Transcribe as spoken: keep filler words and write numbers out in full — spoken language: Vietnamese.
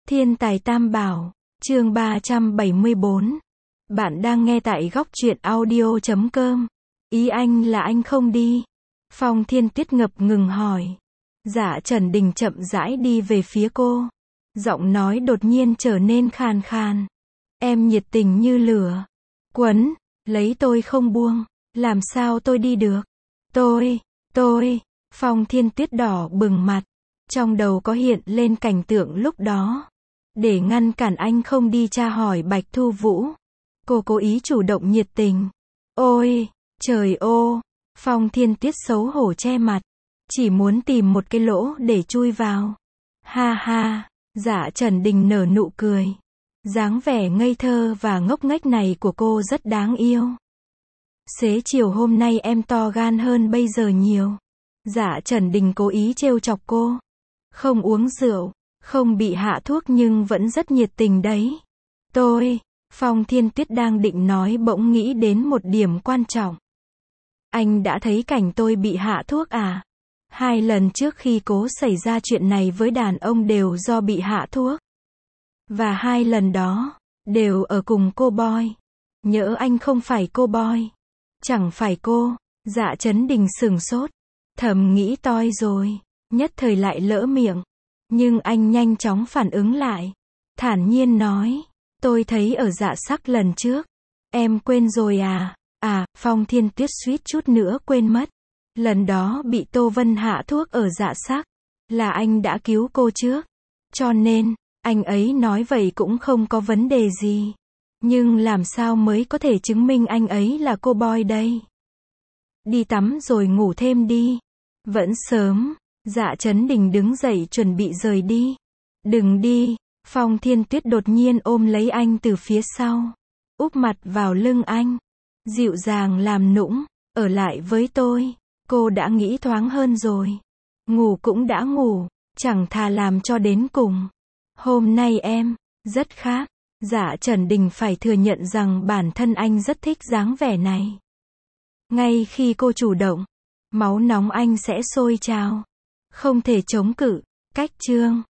Thiên tài tam bảo, chương ba trăm bảy mươi bốn. Bạn đang nghe tại góc truyện audio chấm com. Ý anh là anh không đi? Phong Thiên Tuyết ngập ngừng hỏi. Dạ Trần Đình chậm rãi đi về phía cô. Giọng nói đột nhiên trở nên khàn khàn. Em nhiệt tình như lửa. Quấn, lấy tôi không buông. Làm sao tôi đi được? Tôi, tôi, Phong Thiên Tuyết đỏ bừng mặt. Trong đầu có hiện lên cảnh tượng lúc đó. Để ngăn cản anh không đi tra hỏi Bạch Thu Vũ. Cô cố ý chủ động nhiệt tình. Ôi, trời ô, Phong Thiên Tuyết xấu hổ che mặt. Chỉ muốn tìm một cái lỗ để chui vào. Ha ha, Dạ Trần Đình nở nụ cười. Dáng vẻ ngây thơ và ngốc nghếch này của cô rất đáng yêu. Xế chiều hôm nay em to gan hơn bây giờ nhiều. Dạ Trần Đình cố ý trêu chọc cô. Không uống rượu, không bị hạ thuốc nhưng vẫn rất nhiệt tình đấy. Tôi, Phong Thiên Tuyết đang định nói bỗng nghĩ đến một điểm quan trọng. Anh đã thấy cảnh tôi bị hạ thuốc à? Hai lần trước khi cố xảy ra chuyện này với đàn ông đều do bị hạ thuốc. Và hai lần đó, đều ở cùng cô boy. Nhỡ anh không phải cô boy. Chẳng phải cô, Dạ Trấn Đình sửng sốt. Thầm nghĩ toi rồi, nhất thời lại lỡ miệng. Nhưng anh nhanh chóng phản ứng lại. Thản nhiên nói, tôi thấy ở Dạ Sắc lần trước. Em quên rồi à? À, Phong Thiên Tuyết suýt chút nữa quên mất. Lần đó bị Tô Vân hạ thuốc ở Dạ Sắc. Là anh đã cứu cô trước. Cho nên, anh ấy nói vậy cũng không có vấn đề gì. Nhưng làm sao mới có thể chứng minh anh ấy là cô boy đây? Đi tắm rồi ngủ thêm đi. Vẫn sớm. Dạ Trấn Đình đứng dậy chuẩn bị rời đi. Đừng đi. Phong Thiên Tuyết đột nhiên ôm lấy anh từ phía sau. Úp mặt vào lưng anh. Dịu dàng làm nũng. Ở lại với tôi. Cô đã nghĩ thoáng hơn rồi. Ngủ cũng đã ngủ. Chẳng thà làm cho đến cùng. Hôm nay em, rất khác. Dạ Trần Đình phải thừa nhận rằng bản thân anh rất thích dáng vẻ này. Ngay khi cô chủ động, máu nóng anh sẽ sôi trào. Không thể chống cự. Cách chương